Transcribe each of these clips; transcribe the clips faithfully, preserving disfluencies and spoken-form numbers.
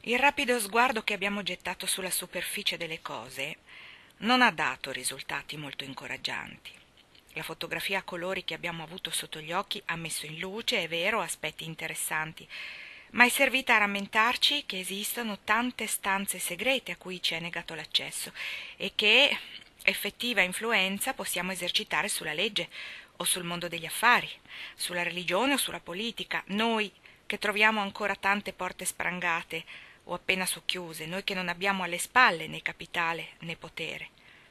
Il rapido sguardo che abbiamo gettato sulla superficie delle cose non ha dato risultati molto incoraggianti. La fotografia a colori che abbiamo avuto sotto gli occhi ha messo in luce, è vero, aspetti interessanti, ma è servita a rammentarci che esistono tante stanze segrete a cui ci è negato l'accesso e che effettiva influenza possiamo esercitare sulla legge o sul mondo degli affari, sulla religione o sulla politica, noi che troviamo ancora tante porte sprangate o appena socchiuse, noi che non abbiamo alle spalle né capitale né potere.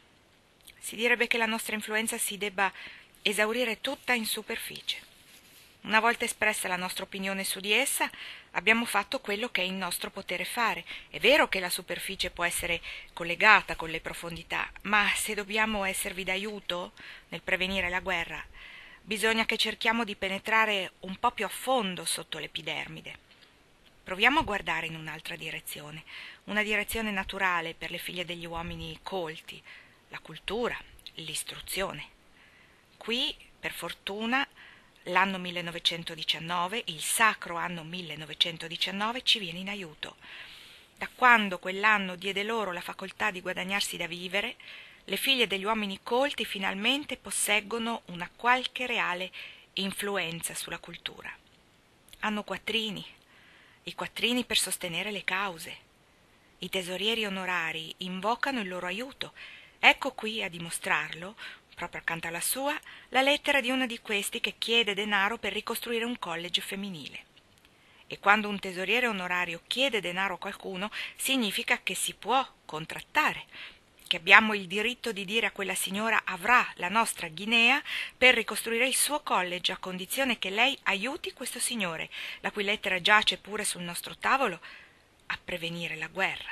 Si direbbe che la nostra influenza si debba esaurire tutta in superficie. Una volta espressa la nostra opinione su di essa, abbiamo fatto quello che è in nostro potere fare. È vero che la superficie può essere collegata con le profondità, ma se dobbiamo esservi d'aiuto nel prevenire la guerra, bisogna che cerchiamo di penetrare un po' più a fondo sotto l'epidermide. Proviamo a guardare in un'altra direzione, una direzione naturale per le figlie degli uomini colti, la cultura, l'istruzione. Qui, per fortuna, l'anno millenovecentodiciannove, il sacro anno millenovecentodiciannove, ci viene in aiuto. Da quando quell'anno diede loro la facoltà di guadagnarsi da vivere, le figlie degli uomini colti finalmente posseggono una qualche reale influenza sulla cultura. Hanno quattrini, i quattrini per sostenere le cause. I tesorieri onorari invocano il loro aiuto. Ecco qui a dimostrarlo, proprio accanto alla sua, la lettera di uno di questi che chiede denaro per ricostruire un college femminile. E quando un tesoriere onorario chiede denaro a qualcuno, significa che si può contrattare, che abbiamo il diritto di dire a quella signora avrà la nostra guinea per ricostruire il suo college, a condizione che lei aiuti questo signore, la cui lettera giace pure sul nostro tavolo, a prevenire la guerra.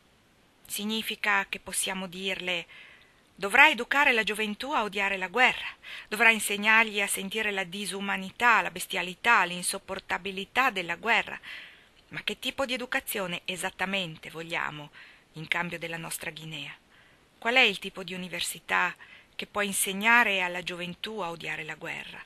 Significa che possiamo dirle: dovrà educare la gioventù a odiare la guerra, dovrà insegnargli a sentire la disumanità, la bestialità, l'insopportabilità della guerra. Ma che tipo di educazione esattamente vogliamo in cambio della nostra guinea? Qual è il tipo di università che può insegnare alla gioventù a odiare la guerra?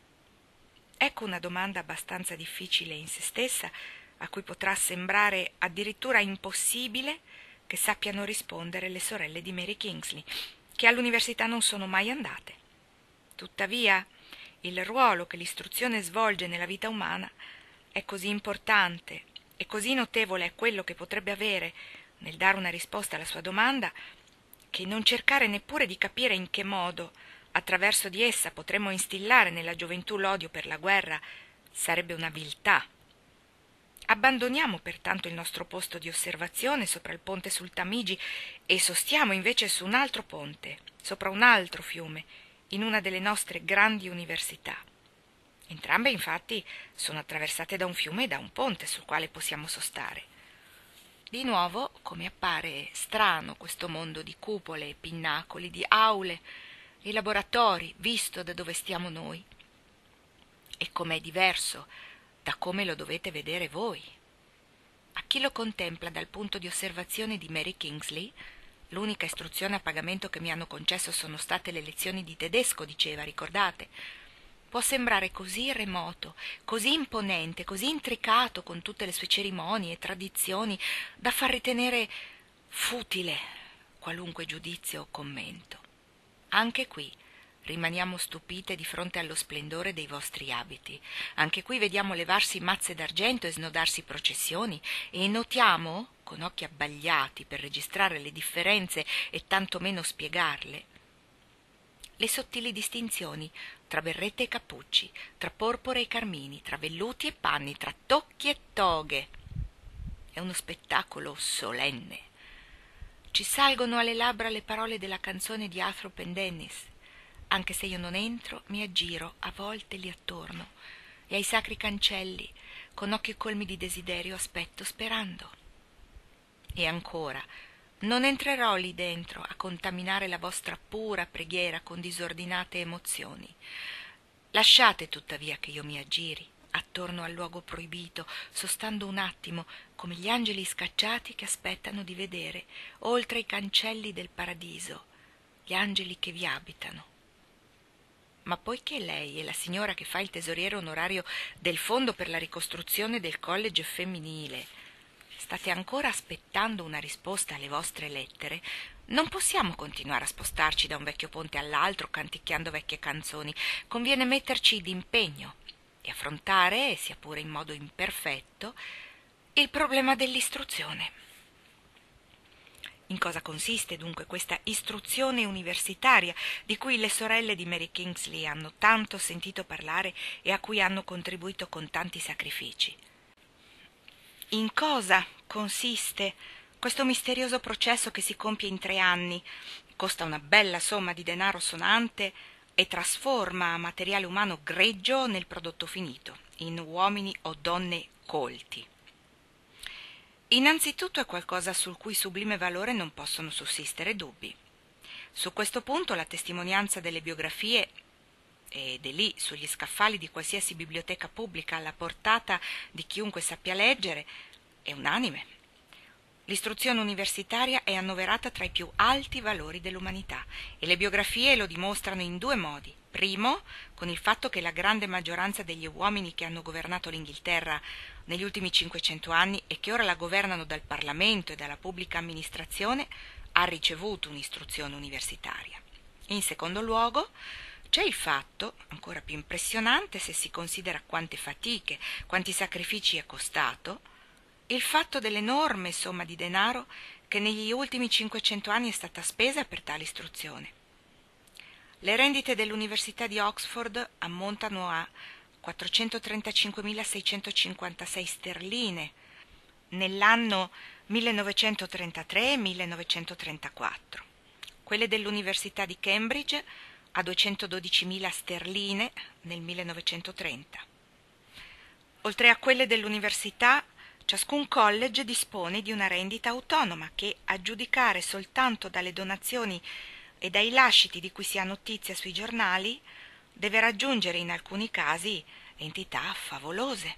Ecco una domanda abbastanza difficile in se stessa, a cui potrà sembrare addirittura impossibile che sappiano rispondere le sorelle di Mary Kingsley, che all'università non sono mai andate. Tuttavia, il ruolo che l'istruzione svolge nella vita umana è così importante e così notevole è quello che potrebbe avere nel dare una risposta alla sua domanda, che non cercare neppure di capire in che modo, attraverso di essa, potremmo instillare nella gioventù l'odio per la guerra sarebbe una viltà. Abbandoniamo pertanto il nostro posto di osservazione sopra il ponte sul Tamigi e sostiamo invece su un altro ponte, sopra un altro fiume, in una delle nostre grandi università. Entrambe, infatti, sono attraversate da un fiume e da un ponte sul quale possiamo sostare. Di nuovo, come appare strano questo mondo di cupole e pinnacoli, di aule e laboratori, visto da dove stiamo noi. E com'è diverso da come lo dovete vedere voi. A chi lo contempla dal punto di osservazione di Mary Kingsley, l'unica istruzione a pagamento che mi hanno concesso sono state le lezioni di tedesco, diceva, ricordate? Può sembrare così remoto, così imponente, così intricato con tutte le sue cerimonie e tradizioni, da far ritenere futile qualunque giudizio o commento. Anche qui rimaniamo stupite di fronte allo splendore dei vostri abiti. Anche qui vediamo levarsi mazze d'argento e snodarsi processioni, e notiamo, con occhi abbagliati per registrare le differenze e tanto meno spiegarle, le sottili distinzioni tra berrette e cappucci, tra porpore e carmini, tra velluti e panni, tra tocchi e toghe. È uno spettacolo solenne. Ci salgono alle labbra le parole della canzone di Arthur Pendennis. Anche se io non entro, mi aggiro a volte lì attorno, e ai sacri cancelli, con occhi colmi di desiderio, aspetto sperando. E ancora, non entrerò lì dentro a contaminare la vostra pura preghiera con disordinate emozioni. Lasciate tuttavia che io mi aggiri attorno al luogo proibito, sostando un attimo, come gli angeli scacciati che aspettano di vedere, oltre i cancelli del paradiso, gli angeli che vi abitano. Ma poiché lei è la signora che fa il tesoriere onorario del fondo per la ricostruzione del college femminile, state ancora aspettando una risposta alle vostre lettere, non possiamo continuare a spostarci da un vecchio ponte all'altro canticchiando vecchie canzoni. Conviene metterci d'impegno e affrontare, sia pure in modo imperfetto, il problema dell'istruzione. In cosa consiste dunque questa istruzione universitaria di cui le sorelle di Mary Kingsley hanno tanto sentito parlare e a cui hanno contribuito con tanti sacrifici? In cosa consiste questo misterioso processo che si compie in tre anni, costa una bella somma di denaro sonante e trasforma materiale umano greggio nel prodotto finito, in uomini o donne colti? Innanzitutto è qualcosa sul cui sublime valore non possono sussistere dubbi. Su questo punto la testimonianza delle biografie, ed è lì sugli scaffali di qualsiasi biblioteca pubblica alla portata di chiunque sappia leggere, è unanime. L'istruzione universitaria è annoverata tra i più alti valori dell'umanità e le biografie lo dimostrano in due modi. Primo, con il fatto che la grande maggioranza degli uomini che hanno governato l'Inghilterra negli ultimi cinquecento anni e che ora la governano dal Parlamento e dalla pubblica amministrazione ha ricevuto un'istruzione universitaria. In secondo luogo, c'è il fatto, ancora più impressionante se si considera quante fatiche, quanti sacrifici è costato, il fatto dell'enorme somma di denaro che negli ultimi cinquecento anni è stata spesa per tale istruzione. Le rendite dell'Università di Oxford ammontano a quattrocentotrentacinquemilaseicentocinquantasei sterline nell'anno millenovecentotrentatré millenovecentotrentaquattro, quelle dell'Università di Cambridge a duecentododicimila sterline nel millenovecentotrenta. Oltre a quelle dell'università, ciascun college dispone di una rendita autonoma che, a giudicare soltanto dalle donazioni e dai lasciti di cui si ha notizia sui giornali, deve raggiungere in alcuni casi entità favolose.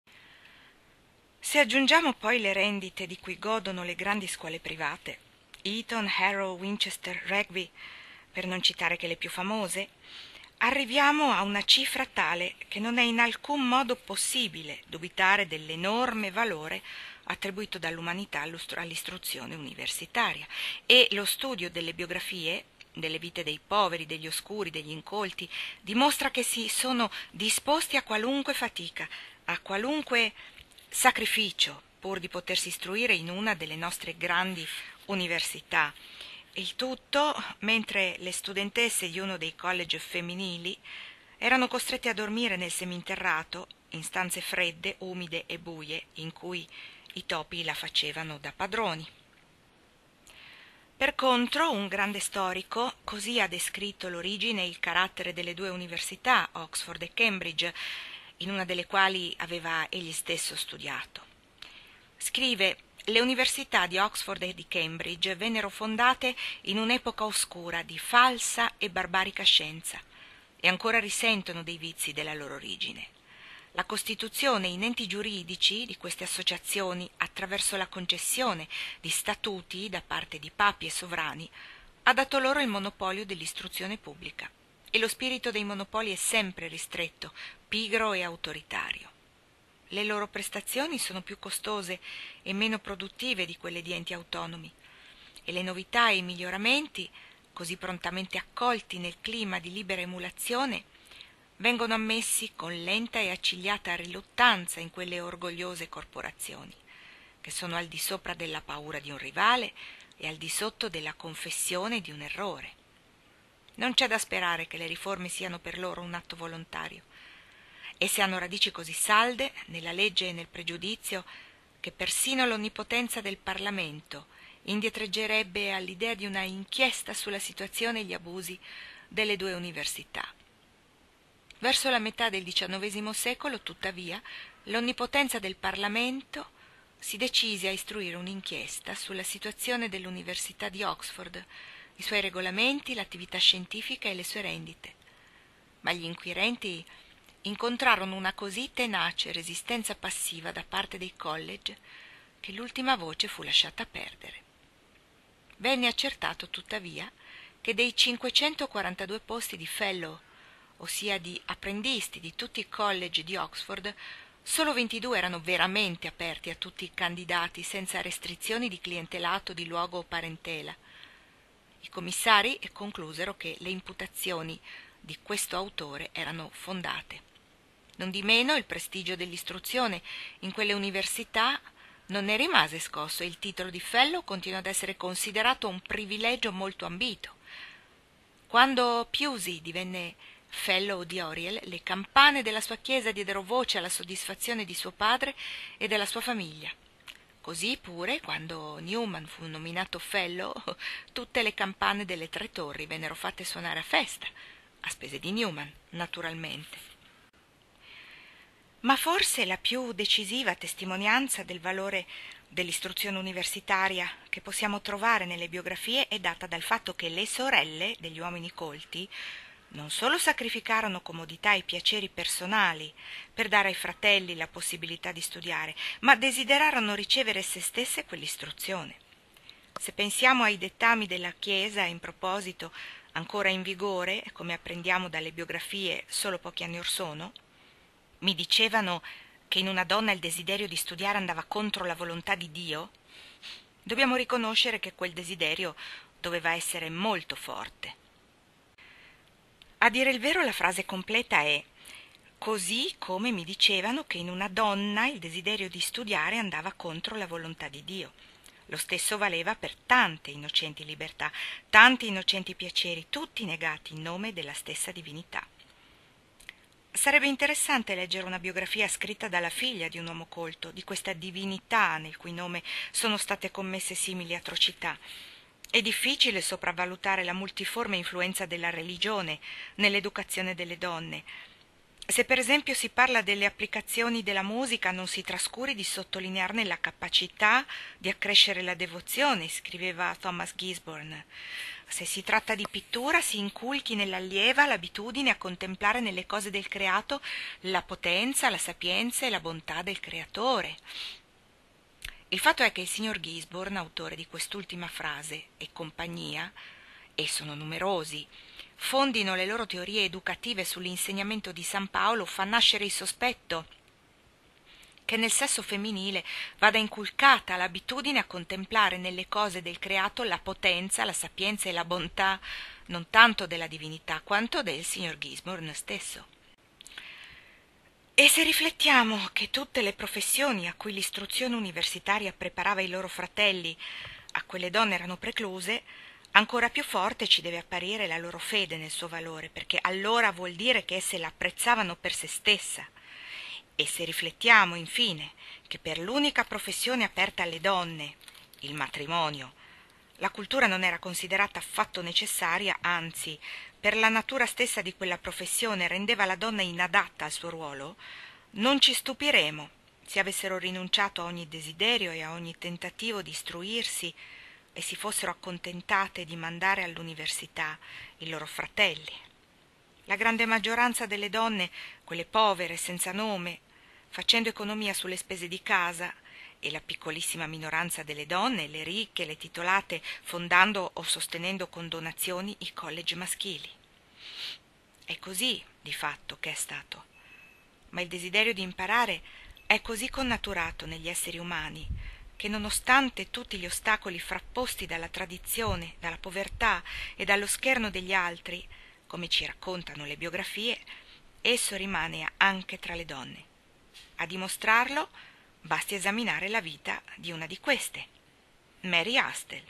Se aggiungiamo poi le rendite di cui godono le grandi scuole private, Eton, Harrow, Winchester, Rugby, per non citare che le più famose, arriviamo a una cifra tale che non è in alcun modo possibile dubitare dell'enorme valore attribuito dall'umanità all'istruzione universitaria, e lo studio delle biografie, delle vite dei poveri, degli oscuri, degli incolti, dimostra che si sono disposti a qualunque fatica, a qualunque sacrificio, pur di potersi istruire in una delle nostre grandi università. Il tutto mentre le studentesse di uno dei college femminili erano costrette a dormire nel seminterrato, in stanze fredde, umide e buie, in cui i topi la facevano da padroni. Per contro, un grande storico così ha descritto l'origine e il carattere delle due università, Oxford e Cambridge, in una delle quali aveva egli stesso studiato. Scrive: le università di Oxford e di Cambridge vennero fondate in un'epoca oscura di falsa e barbarica scienza e ancora risentono dei vizi della loro origine. La costituzione in enti giuridici di queste associazioni attraverso la concessione di statuti da parte di papi e sovrani ha dato loro il monopolio dell'istruzione pubblica, e lo spirito dei monopoli è sempre ristretto, pigro e autoritario. Le loro prestazioni sono più costose e meno produttive di quelle di enti autonomi, e le novità e i miglioramenti, così prontamente accolti nel clima di libera emulazione, vengono ammessi con lenta e accigliata riluttanza in quelle orgogliose corporazioni, che sono al di sopra della paura di un rivale e al di sotto della confessione di un errore. Non c'è da sperare che le riforme siano per loro un atto volontario. Esse hanno radici così salde nella legge e nel pregiudizio che persino l'onnipotenza del Parlamento indietreggerebbe all'idea di una inchiesta sulla situazione e gli abusi delle due università. Verso la metà del diciannovesimo secolo, tuttavia, l'onnipotenza del Parlamento si decise a istruire un'inchiesta sulla situazione dell'Università di Oxford, i suoi regolamenti, l'attività scientifica e le sue rendite. Ma gli inquirenti incontrarono una così tenace resistenza passiva da parte dei college che l'ultima voce fu lasciata perdere. Venne accertato, tuttavia, che dei cinquecentoquarantadue posti di fellow, ossia di apprendisti di tutti i college di Oxford, Solo ventidue erano veramente aperti a tutti i candidati, senza restrizioni di clientelato, di luogo o parentela. I commissari conclusero che le imputazioni di questo autore erano fondate. Nondimeno il prestigio dell'istruzione in quelle università non ne rimase scosso e il titolo di fellow continuò ad essere considerato un privilegio molto ambito. Quando Pusey divenne fellow di Oriel, le campane della sua chiesa diedero voce alla soddisfazione di suo padre e della sua famiglia. Così pure, quando Newman fu nominato fellow, tutte le campane delle tre torri vennero fatte suonare a festa, a spese di Newman, naturalmente. Ma forse la più decisiva testimonianza del valore dell'istruzione universitaria che possiamo trovare nelle biografie è data dal fatto che le sorelle degli uomini colti non solo sacrificarono comodità e piaceri personali per dare ai fratelli la possibilità di studiare, ma desiderarono ricevere se stesse quell'istruzione. Se pensiamo ai dettami della Chiesa in proposito ancora in vigore, come apprendiamo dalle biografie solo pochi anni or sono, mi dicevano che in una donna il desiderio di studiare andava contro la volontà di Dio, dobbiamo riconoscere che quel desiderio doveva essere molto forte. A dire il vero, la frase completa è: così come mi dicevano che in una donna il desiderio di studiare andava contro la volontà di Dio. Lo stesso valeva per tante innocenti libertà, tanti innocenti piaceri, tutti negati in nome della stessa divinità. Sarebbe interessante leggere una biografia scritta dalla figlia di un uomo colto, di questa divinità nel cui nome sono state commesse simili atrocità. È difficile sopravvalutare la multiforme influenza della religione nell'educazione delle donne. Se per esempio si parla delle applicazioni della musica, non si trascuri di sottolinearne la capacità di accrescere la devozione, scriveva Thomas Gisborne. Se si tratta di pittura, si inculchi nell'allieva l'abitudine a contemplare nelle cose del creato la potenza, la sapienza e la bontà del creatore. Il fatto è che il signor Gisborne, autore di quest'ultima frase, e compagnia, e sono numerosi, fondino le loro teorie educative sull'insegnamento di San Paolo, fa nascere il sospetto che nel sesso femminile vada inculcata l'abitudine a contemplare nelle cose del creato la potenza, la sapienza e la bontà non tanto della divinità quanto del signor Gisborne stesso. E se riflettiamo che tutte le professioni a cui l'istruzione universitaria preparava i loro fratelli a quelle donne erano precluse, ancora più forte ci deve apparire la loro fede nel suo valore, perché allora vuol dire che esse l'apprezzavano per se stessa. E se riflettiamo, infine, che per l'unica professione aperta alle donne, il matrimonio, la cultura non era considerata affatto necessaria, anzi, per la natura stessa di quella professione rendeva la donna inadatta al suo ruolo, non ci stupiremo se avessero rinunciato a ogni desiderio e a ogni tentativo di istruirsi e si fossero accontentate di mandare all'università i loro fratelli. La grande maggioranza delle donne, quelle povere, senza nome, facendo economia sulle spese di casa, e la piccolissima minoranza delle donne, le ricche, le titolate, fondando o sostenendo con donazioni i college maschili. È così, di fatto, che è stato. Ma il desiderio di imparare è così connaturato negli esseri umani che, nonostante tutti gli ostacoli frapposti dalla tradizione, dalla povertà e dallo scherno degli altri, come ci raccontano le biografie, esso rimane anche tra le donne. A dimostrarlo basti esaminare la vita di una di queste, Mary Astle.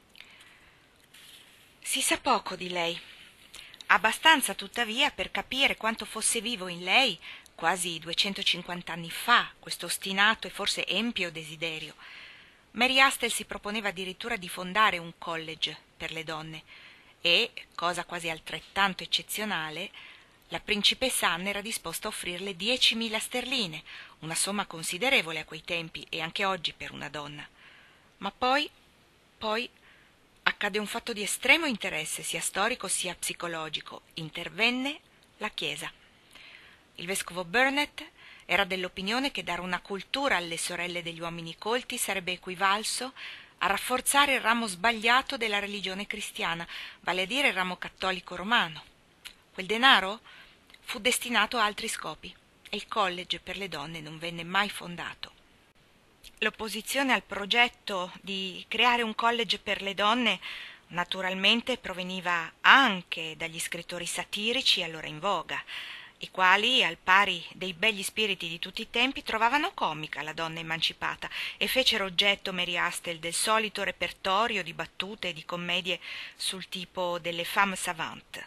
Si sa poco di lei, abbastanza tuttavia per capire quanto fosse vivo in lei, quasi duecentocinquanta anni fa, questo ostinato e forse empio desiderio. Mary Astle si proponeva addirittura di fondare un college per le donne e, cosa quasi altrettanto eccezionale, la principessa Anne era disposta a offrirle diecimila sterline, una somma considerevole a quei tempi e anche oggi per una donna. Ma poi, poi, accade un fatto di estremo interesse, sia storico sia psicologico. Intervenne la Chiesa. Il vescovo Burnett era dell'opinione che dare una cultura alle sorelle degli uomini colti sarebbe equivalso a rafforzare il ramo sbagliato della religione cristiana, vale a dire il ramo cattolico romano. Quel denaro fu destinato a altri scopi, e il college per le donne non venne mai fondato. L'opposizione al progetto di creare un college per le donne naturalmente proveniva anche dagli scrittori satirici allora in voga, i quali, al pari dei begli spiriti di tutti i tempi, trovavano comica la donna emancipata e fecero oggetto Mary Astle del solito repertorio di battute e di commedie sul tipo delle femme savante.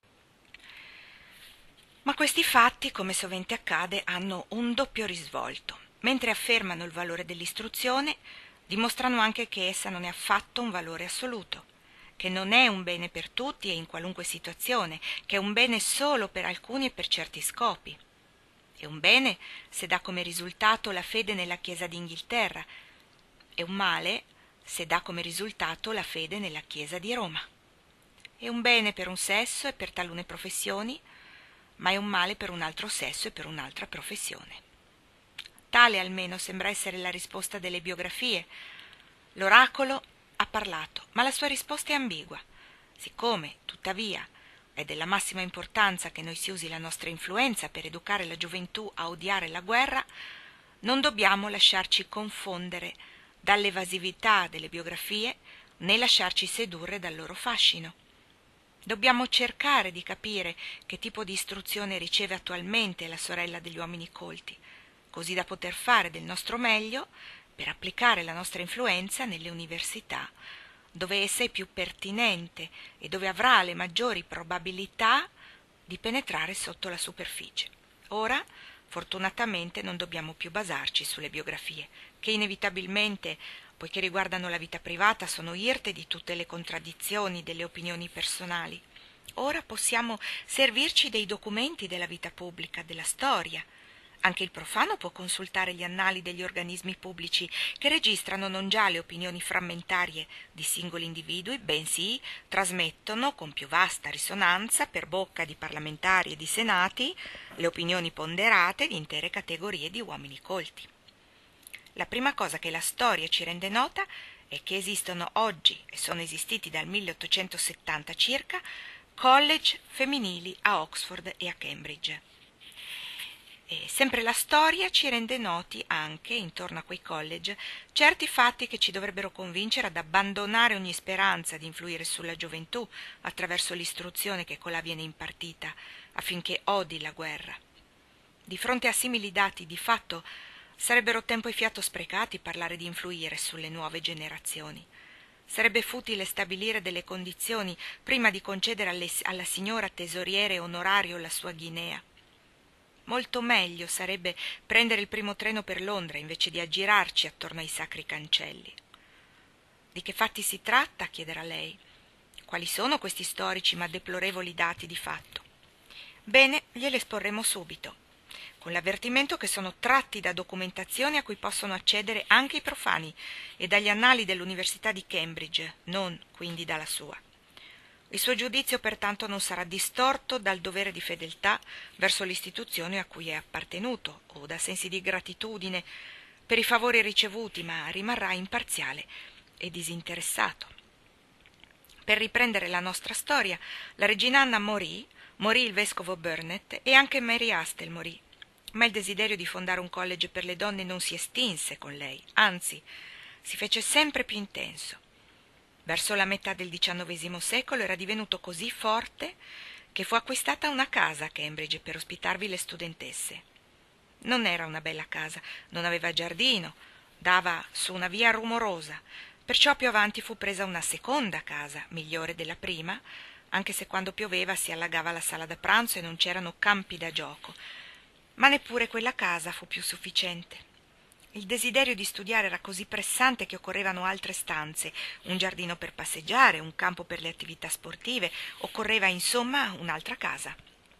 Ma questi fatti, come sovente accade, hanno un doppio risvolto. Mentre affermano il valore dell'istruzione, dimostrano anche che essa non è affatto un valore assoluto, che non è un bene per tutti e in qualunque situazione, che è un bene solo per alcuni e per certi scopi. È un bene se dà come risultato la fede nella Chiesa d'Inghilterra, è un male se dà come risultato la fede nella Chiesa di Roma. È un bene per un sesso e per talune professioni, ma è un male per un altro sesso e per un'altra professione. Tale almeno sembra essere la risposta delle biografie. L'oracolo ha parlato, ma la sua risposta è ambigua. Siccome, tuttavia, è della massima importanza che noi si usi la nostra influenza per educare la gioventù a odiare la guerra, non dobbiamo lasciarci confondere dall'evasività delle biografie né lasciarci sedurre dal loro fascino. Dobbiamo cercare di capire che tipo di istruzione riceve attualmente la sorella degli uomini colti, così da poter fare del nostro meglio per applicare la nostra influenza nelle università, dove essa è più pertinente e dove avrà le maggiori probabilità di penetrare sotto la superficie. Ora, fortunatamente, non dobbiamo più basarci sulle biografie, che inevitabilmente, poiché riguardano la vita privata, sono irte di tutte le contraddizioni delle opinioni personali. Ora possiamo servirci dei documenti della vita pubblica, della storia. Anche il profano può consultare gli annali degli organismi pubblici che registrano non già le opinioni frammentarie di singoli individui, bensì trasmettono con più vasta risonanza per bocca di parlamentari e di senati le opinioni ponderate di intere categorie di uomini colti. La prima cosa che la storia ci rende nota è che esistono oggi, e sono esistiti dal milleottocentosettanta circa, college femminili a Oxford e a Cambridge. E sempre la storia ci rende noti anche, intorno a quei college, certi fatti che ci dovrebbero convincere ad abbandonare ogni speranza di influire sulla gioventù attraverso l'istruzione che colà viene impartita, affinché odi la guerra. Di fronte a simili dati, di fatto, sarebbero tempo e fiato sprecati parlare di influire sulle nuove generazioni. Sarebbe futile stabilire delle condizioni prima di concedere alle, alla signora tesoriere onorario la sua Guinea. Molto meglio sarebbe prendere il primo treno per Londra invece di aggirarci attorno ai sacri cancelli. Di che fatti si tratta? Chiederà lei. Quali sono questi storici ma deplorevoli dati di fatto? Bene, gliele esporremo subito, con l'avvertimento che sono tratti da documentazioni a cui possono accedere anche i profani e dagli annali dell'Università di Cambridge, non quindi dalla sua. Il suo giudizio pertanto non sarà distorto dal dovere di fedeltà verso l'istituzione a cui è appartenuto o da sensi di gratitudine per i favori ricevuti, ma rimarrà imparziale e disinteressato. Per riprendere la nostra storia, la regina Anna morì, morì il vescovo Burnet e anche Mary Astle morì, ma il desiderio di fondare un college per le donne non si estinse con lei, anzi si fece sempre più intenso. Verso la metà del diciannovesimo secolo era divenuto così forte che fu acquistata una casa a Cambridge per ospitarvi le studentesse. Non era una bella casa, non aveva giardino, dava su una via rumorosa, perciò più avanti fu presa una seconda casa, migliore della prima, anche se quando pioveva si allagava la sala da pranzo e non c'erano campi da gioco. Ma neppure quella casa fu più sufficiente. Il desiderio di studiare era così pressante che occorrevano altre stanze, un giardino per passeggiare, un campo per le attività sportive, occorreva insomma un'altra casa.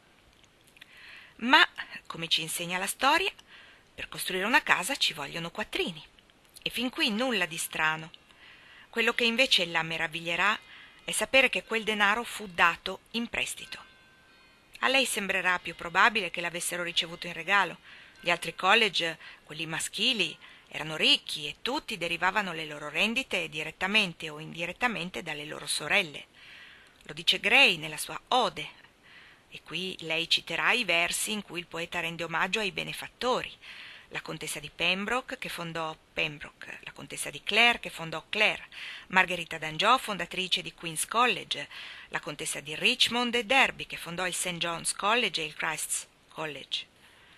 Ma, come ci insegna la storia, per costruire una casa ci vogliono quattrini. E fin qui nulla di strano. Quello che invece la meraviglierà è sapere che quel denaro fu dato in prestito. A lei sembrerà più probabile che l'avessero ricevuto in regalo. Gli altri college, quelli maschili, erano ricchi e tutti derivavano le loro rendite direttamente o indirettamente dalle loro sorelle. Lo dice Gray nella sua Ode. E qui lei citerà i versi in cui il poeta rende omaggio ai benefattori. La contessa di Pembroke che fondò Pembroke, la contessa di Clare che fondò Clare, Margherita d'Angiò, fondatrice di Queen's College, la contessa di Richmond e Derby che fondò il Saint John's College e il Christ's College.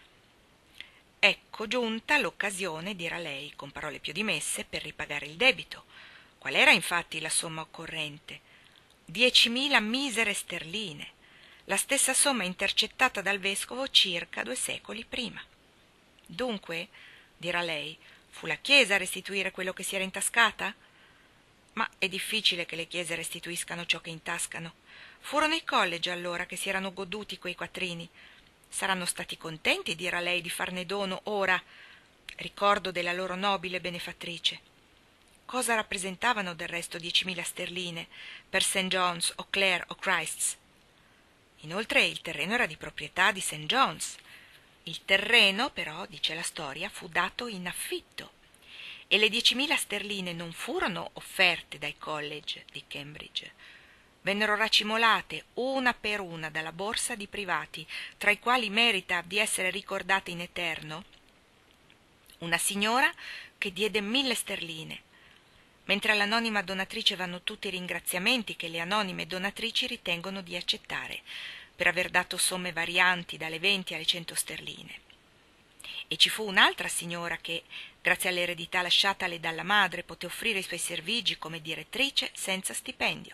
Ecco giunta l'occasione, dirà lei, con parole più dimesse, per ripagare il debito. Qual era infatti la somma occorrente? Diecimila misere sterline, la stessa somma intercettata dal vescovo circa due secoli prima. Dunque, dirà lei, fu la Chiesa a restituire quello che si era intascata? Ma è difficile che le chiese restituiscano ciò che intascano. Furono i college allora che si erano goduti quei quattrini. Saranno stati contenti, dirà lei, di farne dono ora, ricordo della loro nobile benefattrice. Cosa rappresentavano del resto diecimila sterline per Saint John's o Clare o Christ's? Inoltre il terreno era di proprietà di Saint John's. Il terreno, però, dice la storia, fu dato in affitto e le diecimila sterline non furono offerte dai college di Cambridge. Vennero racimolate una per una dalla borsa di privati, tra i quali merita di essere ricordata in eterno una signora che diede mille sterline, mentre all'anonima donatrice vanno tutti i ringraziamenti che le anonime donatrici ritengono di accettare per aver dato somme varianti dalle venti alle cento sterline. E ci fu un'altra signora che, grazie all'eredità lasciatale dalla madre, poté offrire i suoi servigi come direttrice senza stipendio.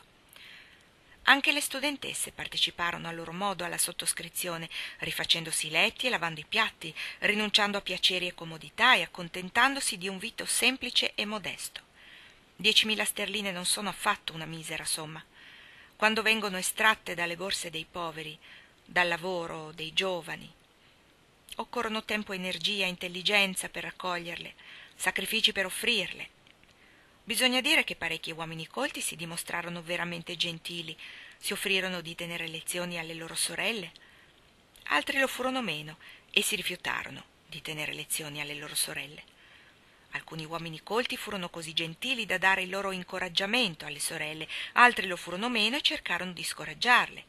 Anche le studentesse parteciparono a loro modo alla sottoscrizione, rifacendosi i letti e lavando i piatti, rinunciando a piaceri e comodità e accontentandosi di un vito semplice e modesto. Diecimila sterline non sono affatto una misera somma. Quando vengono estratte dalle borse dei poveri, dal lavoro dei giovani, occorrono tempo, energia, intelligenza per raccoglierle, sacrifici per offrirle. Bisogna dire che parecchi uomini colti si dimostrarono veramente gentili, si offrirono di tenere lezioni alle loro sorelle. Altri lo furono meno e si rifiutarono di tenere lezioni alle loro sorelle. Alcuni uomini colti furono così gentili da dare il loro incoraggiamento alle sorelle, altri lo furono meno e cercarono di scoraggiarle.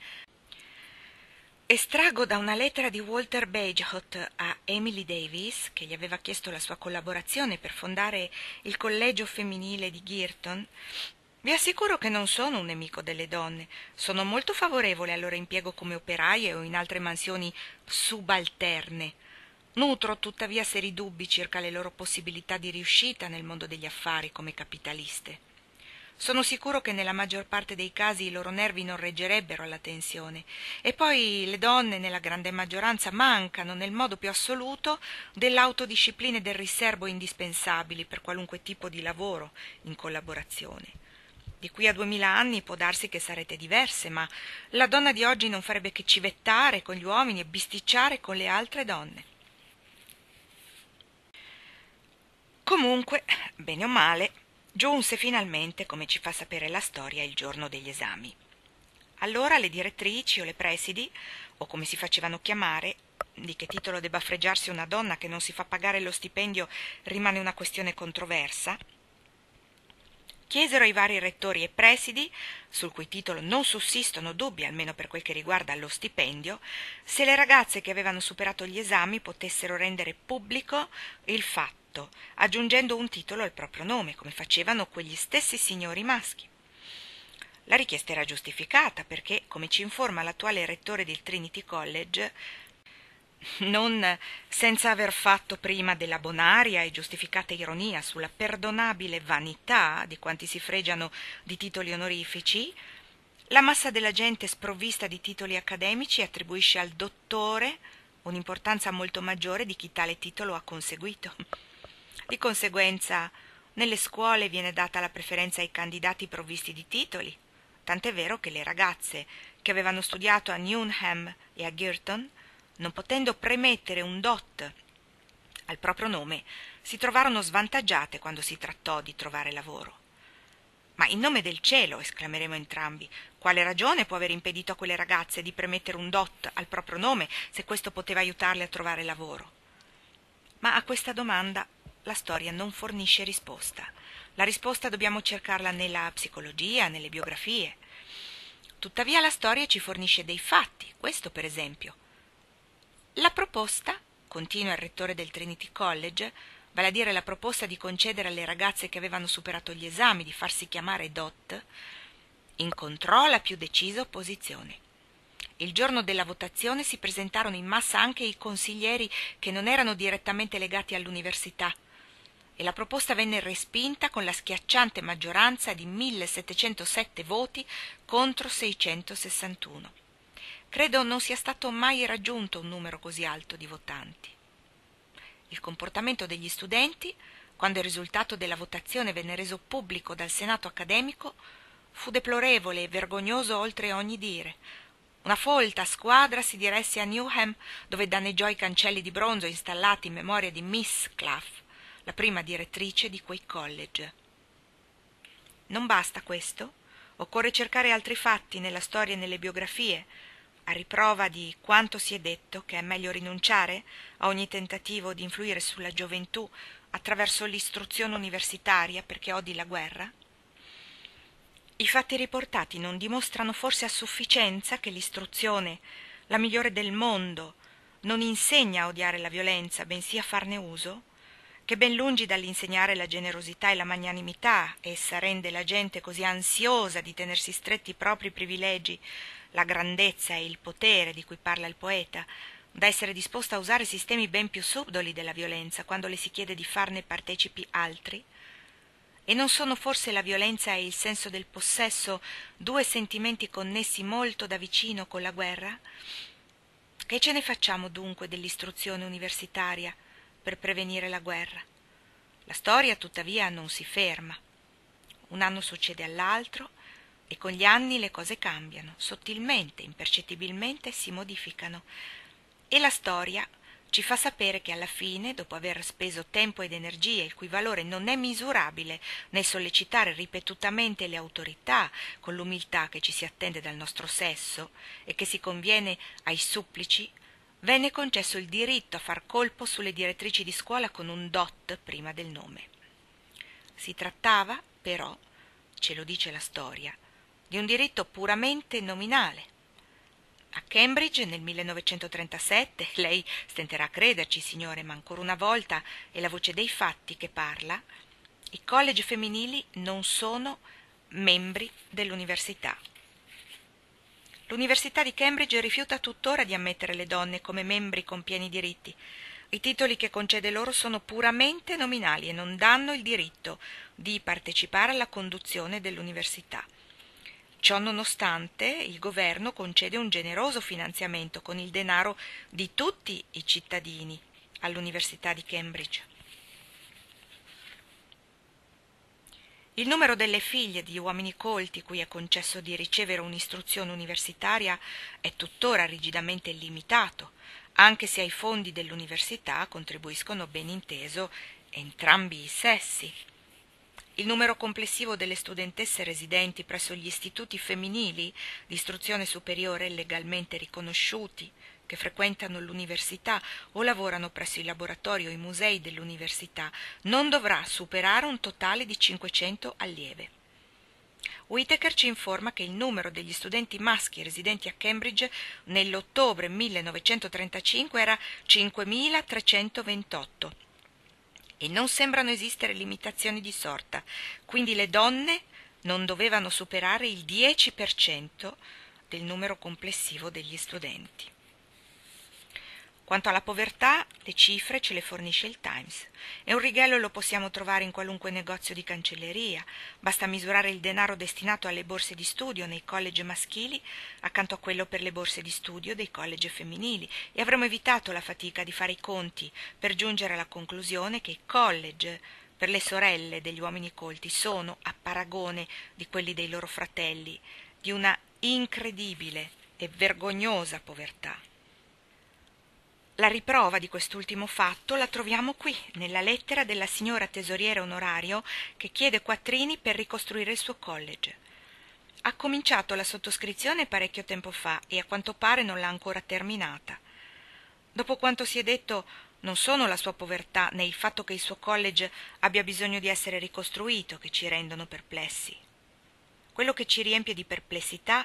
Estraggo da una lettera di Walter Bagehot a Emily Davis, che gli aveva chiesto la sua collaborazione per fondare il collegio femminile di Girton. Vi assicuro che non sono un nemico delle donne, sono molto favorevole al loro impiego come operaie o in altre mansioni subalterne. Nutro tuttavia seri dubbi circa le loro possibilità di riuscita nel mondo degli affari come capitaliste. Sono sicuro che nella maggior parte dei casi i loro nervi non reggerebbero alla tensione. E poi le donne, nella grande maggioranza, mancano nel modo più assoluto dell'autodisciplina e del riserbo indispensabili per qualunque tipo di lavoro in collaborazione. Di qui a duemila anni può darsi che sarete diverse, ma la donna di oggi non farebbe che civettare con gli uomini e bisticciare con le altre donne. Comunque, bene o male, giunse finalmente, come ci fa sapere la storia, il giorno degli esami. Allora le direttrici o le presidi, o come si facevano chiamare, di che titolo debba fregiarsi una donna che non si fa pagare lo stipendio rimane una questione controversa, chiesero ai vari rettori e presidi, sul cui titolo non sussistono dubbi almeno per quel che riguarda lo stipendio, se le ragazze che avevano superato gli esami potessero rendere pubblico il fatto, aggiungendo un titolo al proprio nome, come facevano quegli stessi signori maschi. La richiesta era giustificata perché, come ci informa l'attuale rettore del Trinity College, non senza aver fatto prima della bonaria e giustificata ironia sulla perdonabile vanità di quanti si fregiano di titoli onorifici, la massa della gente sprovvista di titoli accademici attribuisce al dottore un'importanza molto maggiore di chi tale titolo ha conseguito. Di conseguenza, nelle scuole viene data la preferenza ai candidati provvisti di titoli, tant'è vero che le ragazze che avevano studiato a Newnham e a Girton, non potendo premettere un dot al proprio nome, si trovarono svantaggiate quando si trattò di trovare lavoro. Ma in nome del cielo, esclameremo entrambi, quale ragione può aver impedito a quelle ragazze di premettere un dot al proprio nome se questo poteva aiutarle a trovare lavoro? Ma a questa domanda la storia non fornisce risposta. La risposta dobbiamo cercarla nella psicologia, nelle biografie. Tuttavia la storia ci fornisce dei fatti, questo per esempio. La proposta, continua il rettore del Trinity College, vale a dire la proposta di concedere alle ragazze che avevano superato gli esami di farsi chiamare D O T, incontrò la più decisa opposizione. Il giorno della votazione si presentarono in massa anche i consiglieri che non erano direttamente legati all'università e la proposta venne respinta con la schiacciante maggioranza di millesettecentosette voti contro seicentosessantuno. Credo non sia stato mai raggiunto un numero così alto di votanti. Il comportamento degli studenti, quando il risultato della votazione venne reso pubblico dal Senato accademico, fu deplorevole e vergognoso oltre ogni dire. Una folta squadra si diresse a Newham, dove danneggiò i cancelli di bronzo installati in memoria di Miss Clough, la prima direttrice di quei college. Non basta questo? Occorre cercare altri fatti nella storia e nelle biografie, a riprova di quanto si è detto che è meglio rinunciare a ogni tentativo di influire sulla gioventù attraverso l'istruzione universitaria perché odi la guerra? I fatti riportati non dimostrano forse a sufficienza che l'istruzione, la migliore del mondo, non insegna a odiare la violenza, bensì a farne uso? Che ben lungi dall'insegnare la generosità e la magnanimità, essa rende la gente così ansiosa di tenersi stretti i propri privilegi, la grandezza e il potere di cui parla il poeta, da essere disposta a usare sistemi ben più subdoli della violenza quando le si chiede di farne partecipi altri? E non sono forse la violenza e il senso del possesso due sentimenti connessi molto da vicino con la guerra? Che ce ne facciamo dunque dell'istruzione universitaria per prevenire la guerra? La storia, tuttavia, non si ferma. Un anno succede all'altro e con gli anni le cose cambiano, sottilmente, impercettibilmente si modificano. E la storia ci fa sapere che alla fine, dopo aver speso tempo ed energie, il cui valore non è misurabile nel sollecitare ripetutamente le autorità con l'umiltà che ci si attende dal nostro sesso e che si conviene ai supplici, venne concesso il diritto a far colpo sulle direttrici di scuola con un D O T prima del nome. Si trattava, però, ce lo dice la storia, di un diritto puramente nominale. A Cambridge nel millenovecentotrentasette, lei stenterà a crederci, signore, ma ancora una volta è la voce dei fatti che parla, i college femminili non sono membri dell'università. L'Università di Cambridge rifiuta tuttora di ammettere le donne come membri con pieni diritti. I titoli che concede loro sono puramente nominali e non danno il diritto di partecipare alla conduzione dell'università. Ciò nonostante, il governo concede un generoso finanziamento con il denaro di tutti i cittadini all'Università di Cambridge. Il numero delle figlie di uomini colti cui è concesso di ricevere un'istruzione universitaria è tuttora rigidamente limitato, anche se ai fondi dell'università contribuiscono ben inteso entrambi i sessi. Il numero complessivo delle studentesse residenti presso gli istituti femminili di istruzione superiore legalmente riconosciuti, che frequentano l'università o lavorano presso i laboratori o i musei dell'università, non dovrà superare un totale di cinquecento allieve. Whittaker ci informa che il numero degli studenti maschi residenti a Cambridge nell'ottobre millenovecentotrentacinque era cinquemilatrecentoventotto e non sembrano esistere limitazioni di sorta, quindi le donne non dovevano superare il dieci per cento del numero complessivo degli studenti. Quanto alla povertà, le cifre ce le fornisce il Times e un righello lo possiamo trovare in qualunque negozio di cancelleria. Basta misurare il denaro destinato alle borse di studio nei college maschili accanto a quello per le borse di studio dei college femminili e avremo evitato la fatica di fare i conti per giungere alla conclusione che i college per le sorelle degli uomini colti sono, a paragone di quelli dei loro fratelli, di una incredibile e vergognosa povertà. La riprova di quest'ultimo fatto la troviamo qui, nella lettera della signora tesoriera onorario che chiede quattrini per ricostruire il suo college. Ha cominciato la sottoscrizione parecchio tempo fa e a quanto pare non l'ha ancora terminata. Dopo quanto si è detto, non sono la sua povertà né il fatto che il suo college abbia bisogno di essere ricostruito che ci rendono perplessi. Quello che ci riempie di perplessità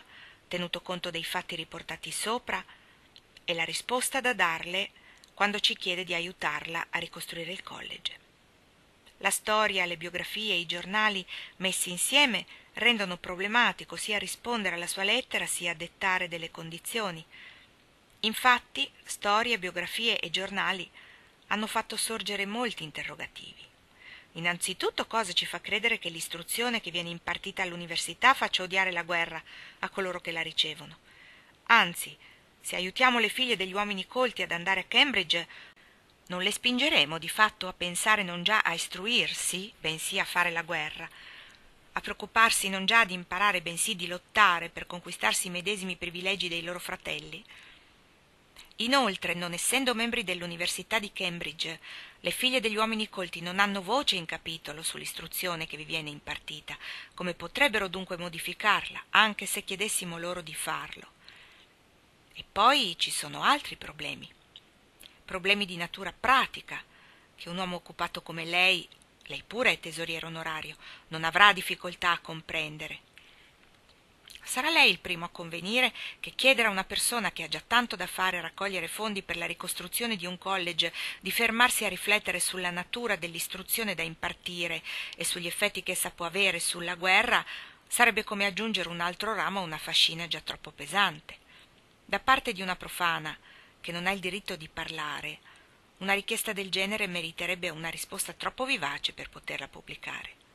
tenuto conto dei fatti riportati sopra, e la risposta da darle quando ci chiede di aiutarla a ricostruire il college. La storia, le biografie e i giornali messi insieme rendono problematico sia rispondere alla sua lettera sia dettare delle condizioni. Infatti, storie, biografie e giornali hanno fatto sorgere molti interrogativi. Innanzitutto, cosa ci fa credere che l'istruzione che viene impartita all'università faccia odiare la guerra a coloro che la ricevono? Anzi, se aiutiamo le figlie degli uomini colti ad andare a Cambridge, non le spingeremo di fatto a pensare non già a istruirsi, bensì a fare la guerra, a preoccuparsi non già di imparare, bensì di lottare per conquistarsi i medesimi privilegi dei loro fratelli? Inoltre, non essendo membri dell'Università di Cambridge, le figlie degli uomini colti non hanno voce in capitolo sull'istruzione che vi viene impartita. Come potrebbero dunque modificarla, anche se chiedessimo loro di farlo? E poi ci sono altri problemi. Problemi di natura pratica, che un uomo occupato come lei, lei pure è tesoriere onorario, non avrà difficoltà a comprendere. Sarà lei il primo a convenire che chiedere a una persona che ha già tanto da fare a raccogliere fondi per la ricostruzione di un college di fermarsi a riflettere sulla natura dell'istruzione da impartire e sugli effetti che essa può avere sulla guerra sarebbe come aggiungere un altro ramo a una fascina già troppo pesante. Da parte di una profana che non ha il diritto di parlare, una richiesta del genere meriterebbe una risposta troppo vivace per poterla pubblicare.